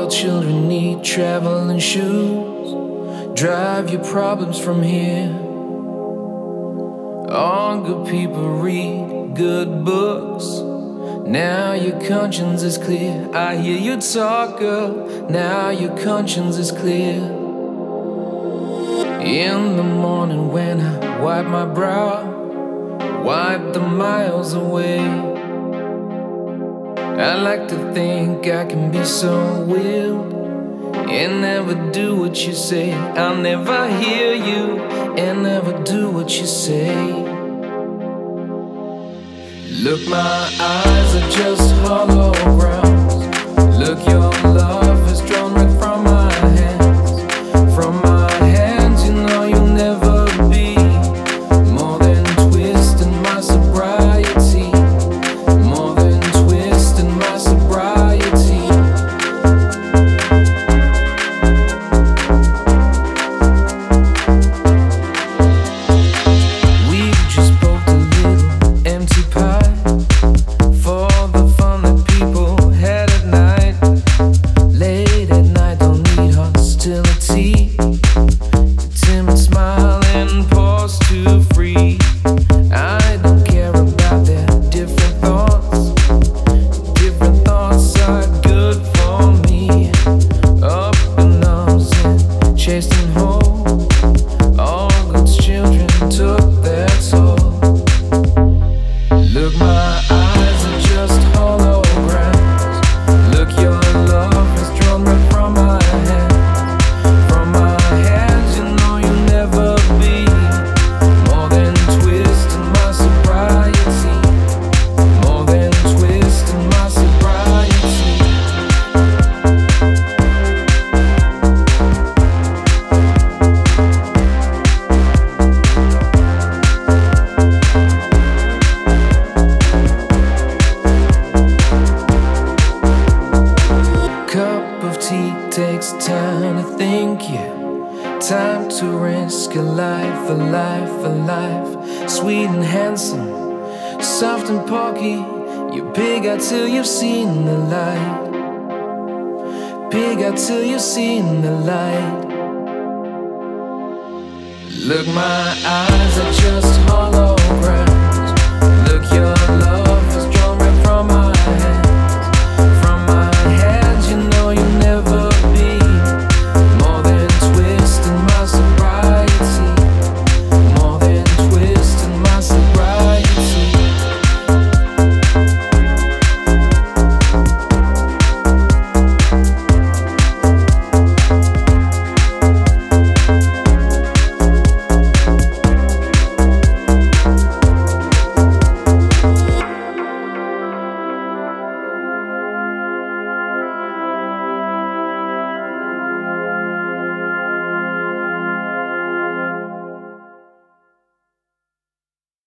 the children need traveling shoes. Drive your problems from here. All good people read good books. Now your conscience is clear. I hear you talk, girl. Now your conscience is clear. In the morning when I wipe my brow, wipe the miles away. I like to think I can be so wild and never do what you say. I'll never hear you and never do what you say. Look, my eyes are just holograms. Look, your love is drawn right from my hands. From my hands, you know you'll never be more than twisting my sobriety. More than twisting my sobriety. We just poked a little empty pie for the fun that people had at night. Late at night, don't need hostility. The timid smile and pause to free. I don't care about their different thoughts. Different thoughts are good for me. Up and arms and chased and home. All God's children took their toll. Look, my eyes are just holograms. Look, your love is drawn right from my hands. From my hands, you know you'll never be more than twisting my sobriety. More than twisting my sobriety. Cup of tea takes time to think, yeah. Time to risk a life, a life, a life. Sweet and handsome, soft and porky. You're big out till you've seen the light. Big out till you've seen the light. Look, my eyes